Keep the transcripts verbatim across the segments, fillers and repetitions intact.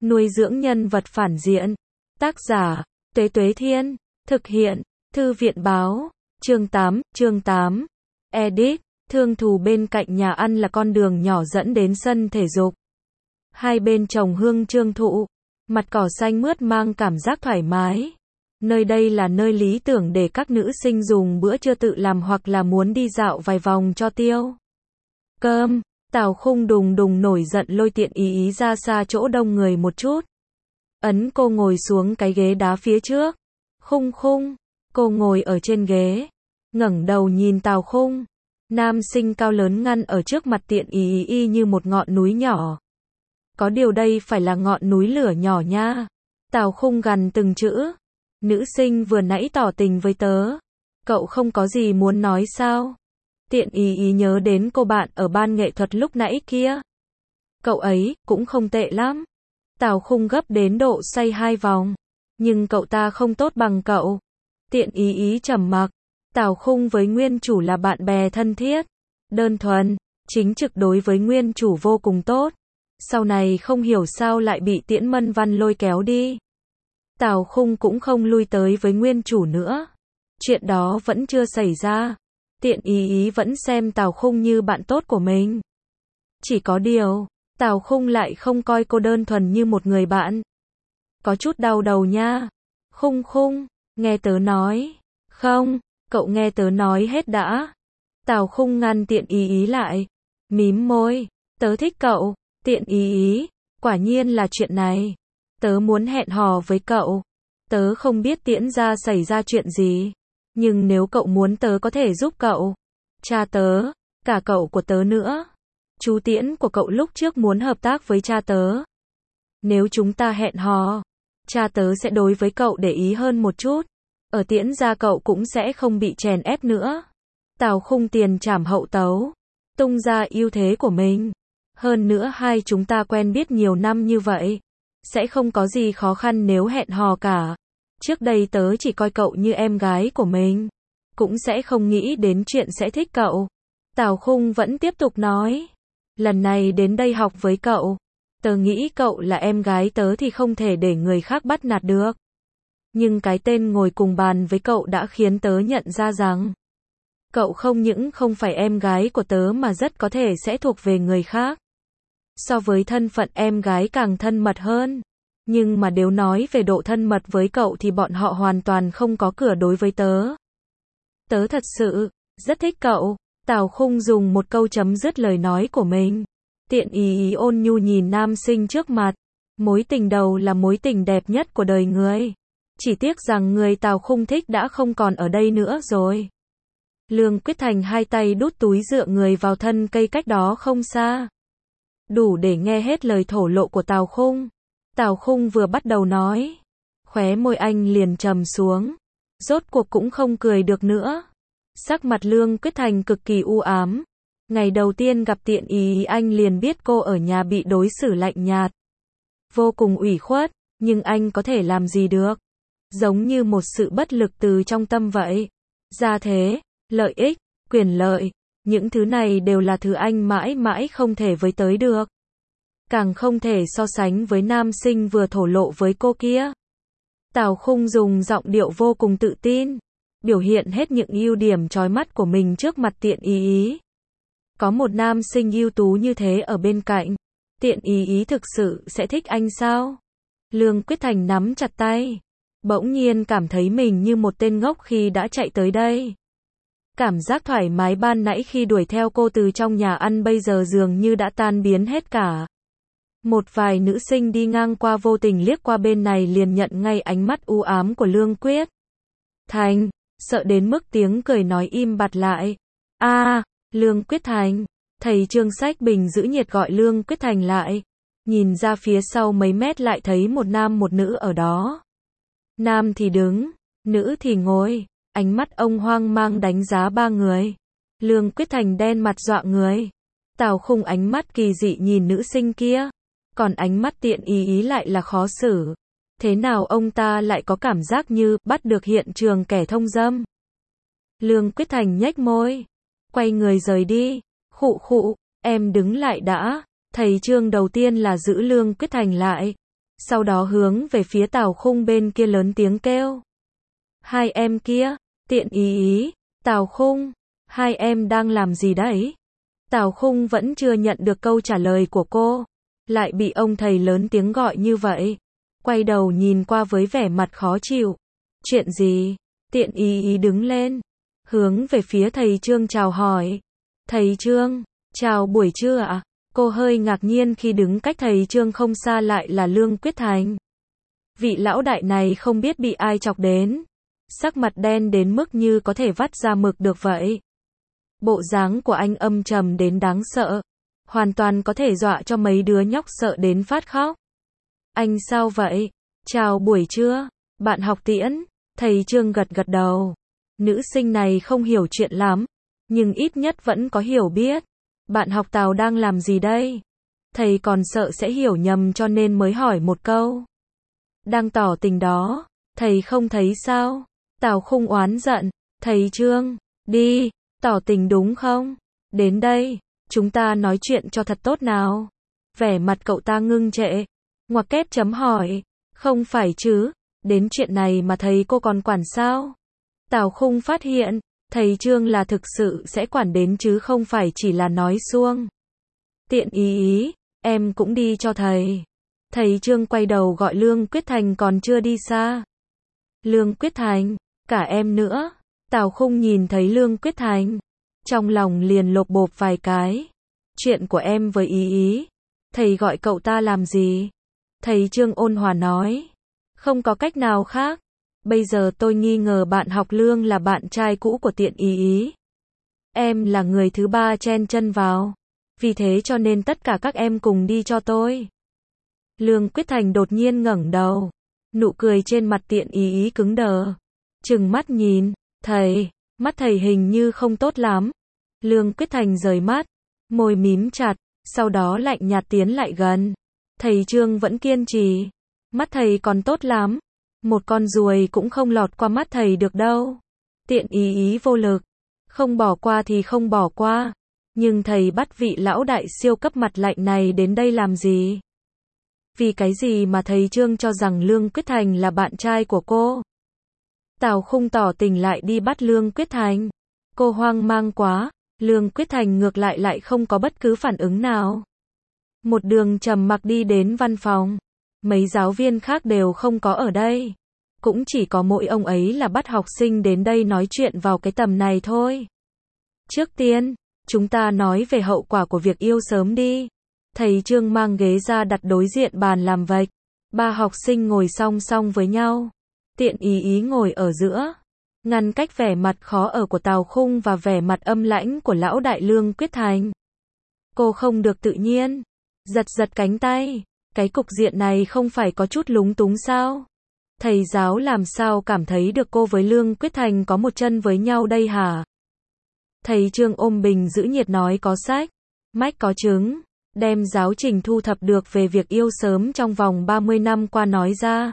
Nuôi dưỡng nhân vật phản diện. Tác giả, Tuế Tuế Thiên. Thực hiện, Thư viện Báo. Chương tám, chương tám. Edit, thương thù bên cạnh nhà ăn là con đường nhỏ dẫn đến sân thể dục. Hai bên trồng hương trương thụ, mặt cỏ xanh mướt mang cảm giác thoải mái. Nơi đây là nơi lý tưởng để các nữ sinh dùng bữa trưa tự làm hoặc là muốn đi dạo vài vòng cho tiêu cơm. Tào Khung đùng đùng nổi giận lôi Tiện Ý Ý ra xa chỗ đông người một chút. Ấn cô ngồi xuống cái ghế đá phía trước. Khung Khung, cô ngồi ở trên ghế, ngẩng đầu nhìn Tào Khung. Nam sinh cao lớn ngăn ở trước mặt Tiện Ý Ý như một ngọn núi nhỏ. Có điều đây phải là ngọn núi lửa nhỏ nha. Tào Khung gằn từng chữ. Nữ sinh vừa nãy tỏ tình với tớ. Cậu không có gì muốn nói sao? Tiện Ý Ý nhớ đến cô bạn ở ban nghệ thuật lúc nãy kia. Cậu ấy, cũng không tệ lắm. Tào Khung gấp đến độ xoay hai vòng. Nhưng cậu ta không tốt bằng cậu. Tiện Ý Ý trầm mặc. Tào Khung với nguyên chủ là bạn bè thân thiết. Đơn thuần, chính trực đối với nguyên chủ vô cùng tốt. Sau này không hiểu sao lại bị Tiễn Mân Văn lôi kéo đi. Tào Khung cũng không lui tới với nguyên chủ nữa. Chuyện đó vẫn chưa xảy ra. Tiện Ý Ý vẫn xem Tào Khung như bạn tốt của mình. Chỉ có điều, Tào Khung lại không coi cô đơn thuần như một người bạn. Có chút đau đầu nha. Khung Khung, nghe tớ nói. Không, cậu nghe tớ nói hết đã. Tào Khung ngăn Tiện Ý Ý lại. Mím môi. Tớ thích cậu. Tiện Ý Ý, quả nhiên là chuyện này. Tớ muốn hẹn hò với cậu. Tớ không biết Tiễn gia xảy ra chuyện gì. Nhưng nếu cậu muốn tớ có thể giúp cậu. Cha tớ, cả cậu của tớ nữa. Chú Tiễn của cậu lúc trước muốn hợp tác với cha tớ. Nếu chúng ta hẹn hò, cha tớ sẽ đối với cậu để ý hơn một chút. Ở Tiễn gia cậu cũng sẽ không bị chèn ép nữa. Tào Khung tiền trảm hậu tấu. Tung ra ưu thế của mình. Hơn nữa hai chúng ta quen biết nhiều năm như vậy. Sẽ không có gì khó khăn nếu hẹn hò cả. Trước đây tớ chỉ coi cậu như em gái của mình. Cũng sẽ không nghĩ đến chuyện sẽ thích cậu. Tào Khung vẫn tiếp tục nói. Lần này đến đây học với cậu. Tớ nghĩ cậu là em gái tớ thì không thể để người khác bắt nạt được. Nhưng cái tên ngồi cùng bàn với cậu đã khiến tớ nhận ra rằng. Cậu không những không phải em gái của tớ mà rất có thể sẽ thuộc về người khác. So với thân phận em gái càng thân mật hơn. Nhưng mà nếu nói về độ thân mật với cậu thì bọn họ hoàn toàn không có cửa đối với tớ. Tớ thật sự, rất thích cậu. Tào Khung dùng một câu chấm dứt lời nói của mình. Tiện Ý Ý ôn nhu nhìn nam sinh trước mặt. Mối tình đầu là mối tình đẹp nhất của đời người. Chỉ tiếc rằng người Tào Khung thích đã không còn ở đây nữa rồi. Lương Quyết Thành hai tay đút túi dựa người vào thân cây cách đó không xa. Đủ để nghe hết lời thổ lộ của Tào Khung. Tào Khung vừa bắt đầu nói. Khóe môi anh liền trầm xuống. Rốt cuộc cũng không cười được nữa. Sắc mặt Lương Quyết Thành cực kỳ u ám. Ngày đầu tiên gặp Tiện Ý Ý anh liền biết cô ở nhà bị đối xử lạnh nhạt. Vô cùng ủy khuất, nhưng anh có thể làm gì được. Giống như một sự bất lực từ trong tâm vậy. Gia thế, lợi ích, quyền lợi. Những thứ này đều là thứ anh mãi mãi không thể với tới được. Càng không thể so sánh với nam sinh vừa thổ lộ với cô kia. Tào Khung dùng giọng điệu vô cùng tự tin. Biểu hiện hết những ưu điểm chói mắt của mình trước mặt Tiện Ý Ý. Có một nam sinh ưu tú như thế ở bên cạnh. Tiện Ý Ý thực sự sẽ thích anh sao? Lương Quyết Thành nắm chặt tay. Bỗng nhiên cảm thấy mình như một tên ngốc khi đã chạy tới đây. Cảm giác thoải mái ban nãy khi đuổi theo cô từ trong nhà ăn bây giờ dường như đã tan biến hết cả. Một vài nữ sinh đi ngang qua vô tình liếc qua bên này liền nhận ngay ánh mắt u ám của Lương Quyết Thành, sợ đến mức tiếng cười nói im bặt lại. A, à, Lương Quyết Thành. Thầy Trương Sách Bình giữ nhiệt gọi Lương Quyết Thành lại. Nhìn ra phía sau mấy mét lại thấy một nam một nữ ở đó. Nam thì đứng, nữ thì ngồi. Ánh mắt ông hoang mang đánh giá ba người. Lương Quyết Thành đen mặt dọa người. Tào Khung ánh mắt kỳ dị nhìn nữ sinh kia. Còn ánh mắt Tiện Ý Ý lại là khó xử. Thế nào ông ta lại có cảm giác như bắt được hiện trường kẻ thông dâm. Lương Quyết Thành nhếch môi. Quay người rời đi. Khụ khụ, em đứng lại đã. Thầy Trương đầu tiên là giữ Lương Quyết Thành lại. sau đó hướng về phía Tào Khung bên kia lớn tiếng kêu. Hai em kia, Tiện ý ý, Tào Khung, hai em đang làm gì đấy? Tào Khung vẫn chưa nhận được câu trả lời của cô, lại bị ông thầy lớn tiếng gọi như vậy. Quay đầu nhìn qua với vẻ mặt khó chịu. Chuyện gì? Tiện ý ý đứng lên, hướng về phía thầy Trương chào hỏi. Thầy Trương, chào buổi trưa ạ. Cô hơi ngạc nhiên khi đứng cách thầy Trương không xa lại là Lương Quyết Thành. Vị lão đại này không biết bị ai chọc đến. Sắc mặt đen đến mức như có thể vắt ra mực được vậy. Bộ dáng của anh âm trầm đến đáng sợ. Hoàn toàn có thể dọa cho mấy đứa nhóc sợ đến phát khóc. Anh sao vậy? Chào buổi trưa, bạn học Tiễn. Thầy Trương gật gật đầu. Nữ sinh này không hiểu chuyện lắm, nhưng ít nhất vẫn có hiểu biết. Bạn học Tào đang làm gì đây? Thầy còn sợ sẽ hiểu nhầm cho nên mới hỏi một câu. Đang tỏ tình đó, thầy không thấy sao? Tào Khung oán giận. Thầy Trương, đi, tỏ tình đúng không? Đến đây, chúng ta nói chuyện cho thật tốt nào. Vẻ mặt cậu ta ngưng trệ. Ngoặc kép chấm hỏi. Không phải chứ, đến chuyện này mà thầy cô còn quản sao? Tào Khung phát hiện, thầy Trương là thực sự sẽ quản đến chứ không phải chỉ là nói suông. Tiện ý ý, em cũng đi cho thầy. Thầy Trương quay đầu gọi Lương Quyết Thành còn chưa đi xa. Lương Quyết Thành, cả em nữa. Tào Khung nhìn thấy Lương Quyết Thành, trong lòng liền lột bột vài cái. Chuyện của em với ý ý, thầy gọi cậu ta làm gì? Thầy Trương ôn hòa nói. Không có cách nào khác. Bây giờ tôi nghi ngờ bạn học Lương là bạn trai cũ của Tiện ý ý. Em là người thứ ba chen chân vào. Vì thế cho nên tất cả các em cùng đi cho tôi. Lương Quyết Thành đột nhiên ngẩng đầu. Nụ cười trên mặt Tiện ý ý cứng đờ. Trừng mắt nhìn. Thầy, mắt thầy hình như không tốt lắm. Lương Quyết Thành rời mắt. Môi mím chặt. Sau đó lạnh nhạt tiến lại gần. Thầy Trương vẫn kiên trì. Mắt thầy còn tốt lắm. Một con ruồi cũng không lọt qua mắt thầy được đâu. Tiện ý ý vô lực. Không bỏ qua thì không bỏ qua. Nhưng thầy bắt vị lão đại siêu cấp mặt lạnh này đến đây làm gì? Vì cái gì mà thầy Trương cho rằng Lương Quyết Thành là bạn trai của cô? Tào Khung tỏ tình lại đi bắt Lương Quyết Thành. Cô hoang mang quá. Lương Quyết Thành ngược lại lại không có bất cứ phản ứng nào. Một đường trầm mặc đi đến văn phòng. Mấy giáo viên khác đều không có ở đây. Cũng chỉ có mỗi ông ấy là bắt học sinh đến đây nói chuyện vào cái tầm này thôi. Trước tiên, chúng ta nói về hậu quả của việc yêu sớm đi. Thầy Trương mang ghế ra đặt đối diện bàn làm vạch. Ba học sinh ngồi song song với nhau. Tiện ý ý ngồi ở giữa. Ngăn cách vẻ mặt khó ở của Tào Khung và vẻ mặt âm lãnh của lão đại Lương Quyết Thành. Cô không được tự nhiên. Giật giật cánh tay. Cái cục diện này không phải có chút lúng túng sao? Thầy giáo làm sao cảm thấy được cô với Lương Quyết Thành có một chân với nhau đây hả? Thầy Trương ôm bình giữ nhiệt nói có sách, mách có chứng, đem giáo trình thu thập được về việc yêu sớm trong vòng ba mươi năm qua nói ra.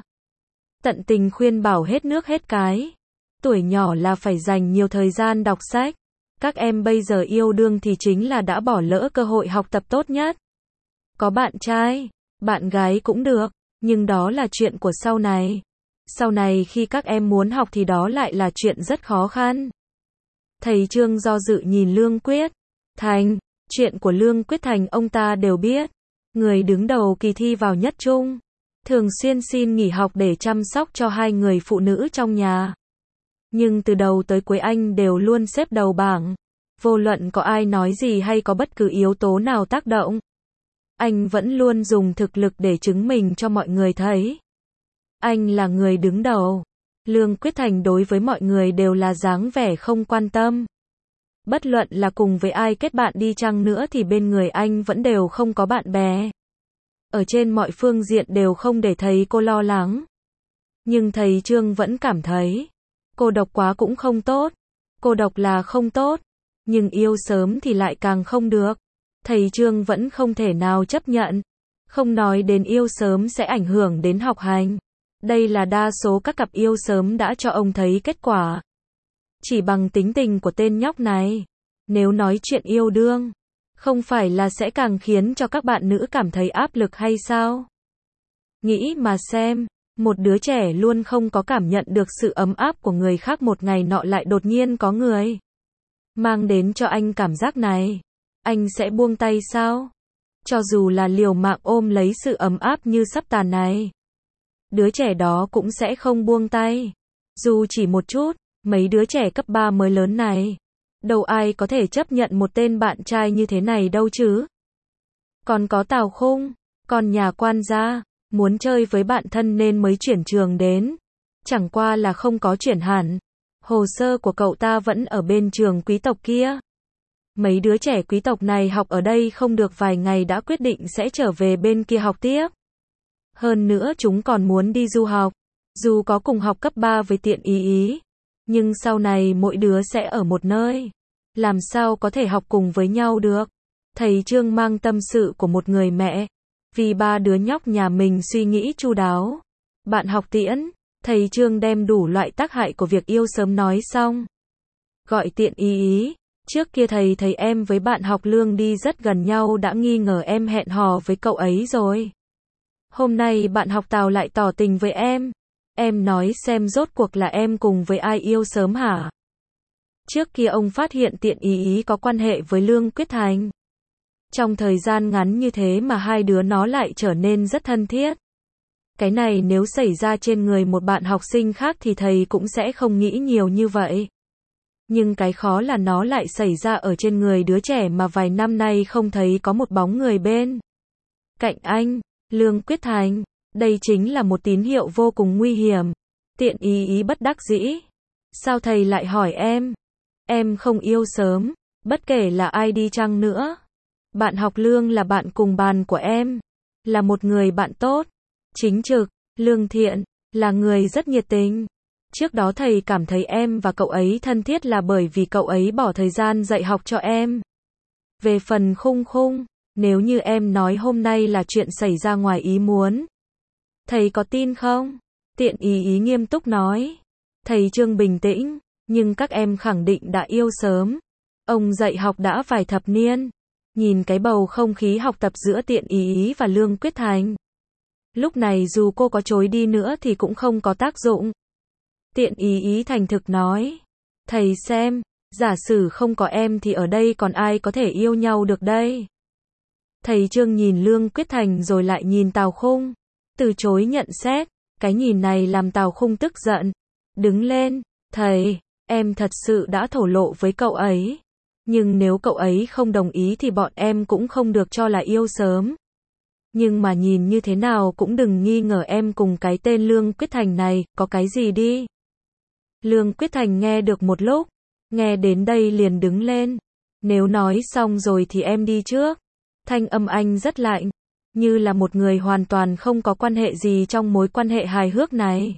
Tận tình khuyên bảo hết nước hết cái. Tuổi nhỏ là phải dành nhiều thời gian đọc sách. Các em bây giờ yêu đương thì chính là đã bỏ lỡ cơ hội học tập tốt nhất. Có bạn trai, bạn gái cũng được, nhưng đó là chuyện của sau này. Sau này khi các em muốn học thì đó lại là chuyện rất khó khăn. Thầy Trương do dự nhìn Lương Quyết Thành, chuyện của Lương Quyết Thành ông ta đều biết. Người đứng đầu kỳ thi vào nhất trung, thường xuyên xin nghỉ học để chăm sóc cho hai người phụ nữ trong nhà. Nhưng từ đầu tới cuối anh đều luôn xếp đầu bảng. Vô luận có ai nói gì hay có bất cứ yếu tố nào tác động, anh vẫn luôn dùng thực lực để chứng minh cho mọi người thấy. Anh là người đứng đầu. Lương Quyết Thành đối với mọi người đều là dáng vẻ không quan tâm. Bất luận là cùng với ai kết bạn đi chăng nữa thì bên người anh vẫn đều không có bạn bè. Ở trên mọi phương diện đều không để thấy cô lo lắng. Nhưng thầy Trương vẫn cảm thấy cô độc quá cũng không tốt. Cô độc là không tốt, nhưng yêu sớm thì lại càng không được. Thầy Trương vẫn không thể nào chấp nhận. Không nói đến yêu sớm sẽ ảnh hưởng đến học hành. Đây là đa số các cặp yêu sớm đã cho ông thấy kết quả. Chỉ bằng tính tình của tên nhóc này, nếu nói chuyện yêu đương, không phải là sẽ càng khiến cho các bạn nữ cảm thấy áp lực hay sao? Nghĩ mà xem, một đứa trẻ luôn không có cảm nhận được sự ấm áp của người khác, một ngày nọ lại đột nhiên có người mang đến cho anh cảm giác này. Anh sẽ buông tay sao? Cho dù là liều mạng ôm lấy sự ấm áp như sắp tàn này, đứa trẻ đó cũng sẽ không buông tay. Dù chỉ một chút, mấy đứa trẻ cấp ba mới lớn này, đâu ai có thể chấp nhận một tên bạn trai như thế này đâu chứ. Còn có Tào Khung, con nhà quan gia, muốn chơi với bạn thân nên mới chuyển trường đến. Chẳng qua là không có chuyển hẳn. Hồ sơ của cậu ta vẫn ở bên trường quý tộc kia. Mấy đứa trẻ quý tộc này học ở đây không được vài ngày đã quyết định sẽ trở về bên kia học tiếp. Hơn nữa chúng còn muốn đi du học. Dù có cùng học cấp ba với Tiện Ý Ý, nhưng sau này mỗi đứa sẽ ở một nơi. Làm sao có thể học cùng với nhau được? Thầy Trương mang tâm sự của một người mẹ. Vì ba đứa nhóc nhà mình suy nghĩ chu đáo. Bạn học Tiễn, thầy Trương đem đủ loại tác hại của việc yêu sớm nói xong. Gọi Tiện Ý Ý. Trước kia thầy thấy em với bạn học Lương đi rất gần nhau đã nghi ngờ em hẹn hò với cậu ấy rồi. Hôm nay bạn học Tào lại tỏ tình với em. Em nói xem rốt cuộc là em cùng với ai yêu sớm hả? Trước kia ông phát hiện Tiện Ý Ý có quan hệ với Lương Quyết Thành. Trong thời gian ngắn như thế mà hai đứa nó lại trở nên rất thân thiết. Cái này nếu xảy ra trên người một bạn học sinh khác thì thầy cũng sẽ không nghĩ nhiều như vậy. Nhưng cái khó là nó lại xảy ra ở trên người đứa trẻ mà vài năm nay không thấy có một bóng người bên cạnh anh, Lương Quyết Thành. Đây chính là một tín hiệu vô cùng nguy hiểm. Tiện Ý Ý bất đắc dĩ. Sao thầy lại hỏi em? Em không yêu sớm, bất kể là ai đi chăng nữa. Bạn học Lương là bạn cùng bàn của em, là một người bạn tốt, chính trực, lương thiện, là người rất nhiệt tình. Trước đó thầy cảm thấy em và cậu ấy thân thiết là bởi vì cậu ấy bỏ thời gian dạy học cho em. Về phần Khung Khung, nếu như em nói hôm nay là chuyện xảy ra ngoài ý muốn, thầy có tin không? Tiện Ý Ý nghiêm túc nói. Thầy Trương bình tĩnh, nhưng các em khẳng định đã yêu sớm. Ông dạy học đã vài thập niên. Nhìn cái bầu không khí học tập giữa Tiện Ý Ý và Lương Quyết Thành. Lúc này dù cô có chối đi nữa thì cũng không có tác dụng. Tiện Ý Ý thành thực nói. Thầy xem, giả sử không có em thì ở đây còn ai có thể yêu nhau được đây? Thầy Trương nhìn Lương Quyết Thành rồi lại nhìn Tào Khung. Từ chối nhận xét. Cái nhìn này làm Tào Khung tức giận. Đứng lên, thầy, em thật sự đã thổ lộ với cậu ấy. Nhưng nếu cậu ấy không đồng ý thì bọn em cũng không được cho là yêu sớm. Nhưng mà nhìn như thế nào cũng đừng nghi ngờ em cùng cái tên Lương Quyết Thành này, có cái gì đi. Lương Quyết Thành nghe được một lúc, nghe đến đây liền đứng lên. Nếu nói xong rồi thì em đi trước. Thanh âm anh rất lạnh, như là một người hoàn toàn không có quan hệ gì trong mối quan hệ hài hước này.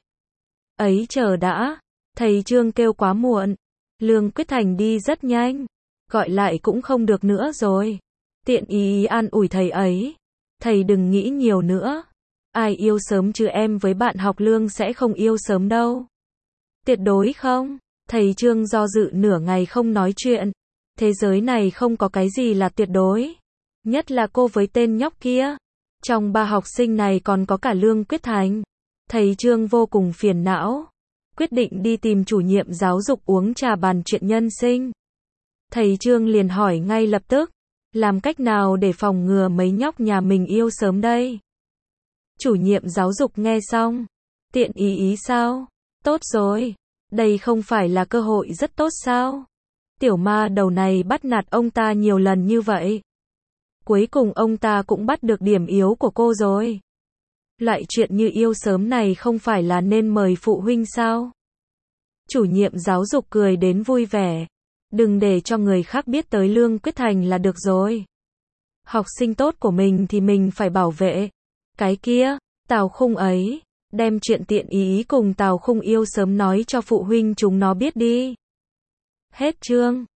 Ấy chờ đã, thầy Trương kêu quá muộn. Lương Quyết Thành đi rất nhanh. Gọi lại cũng không được nữa rồi. Tiện Ý Ý an ủi thầy ấy. Thầy đừng nghĩ nhiều nữa. Ai yêu sớm chứ em với bạn học Lương sẽ không yêu sớm đâu. Tuyệt đối không. Thầy Trương do dự nửa ngày không nói chuyện. Thế giới này không có cái gì là tuyệt đối. Nhất là cô với tên nhóc kia. Trong ba học sinh này còn có cả Lương Quyết Thành. Thầy Trương vô cùng phiền não. Quyết định đi tìm chủ nhiệm giáo dục uống trà bàn chuyện nhân sinh. Thầy Trương liền hỏi ngay lập tức. Làm cách nào để phòng ngừa mấy nhóc nhà mình yêu sớm đây? Chủ nhiệm giáo dục nghe xong. Tiện Ý Ý sao? Tốt rồi. Đây không phải là cơ hội rất tốt sao? Tiểu ma đầu này bắt nạt ông ta nhiều lần như vậy. Cuối cùng ông ta cũng bắt được điểm yếu của cô rồi. Loại chuyện như yêu sớm này không phải là nên mời phụ huynh sao? Chủ nhiệm giáo dục cười đến vui vẻ. Đừng để cho người khác biết tới Lương Quyết Thành là được rồi. Học sinh tốt của mình thì mình phải bảo vệ. Cái kia, Tào Khung ấy, đem chuyện Tiện Ý Ý cùng Tào Khung yêu sớm nói cho phụ huynh chúng nó biết đi. Hết chương.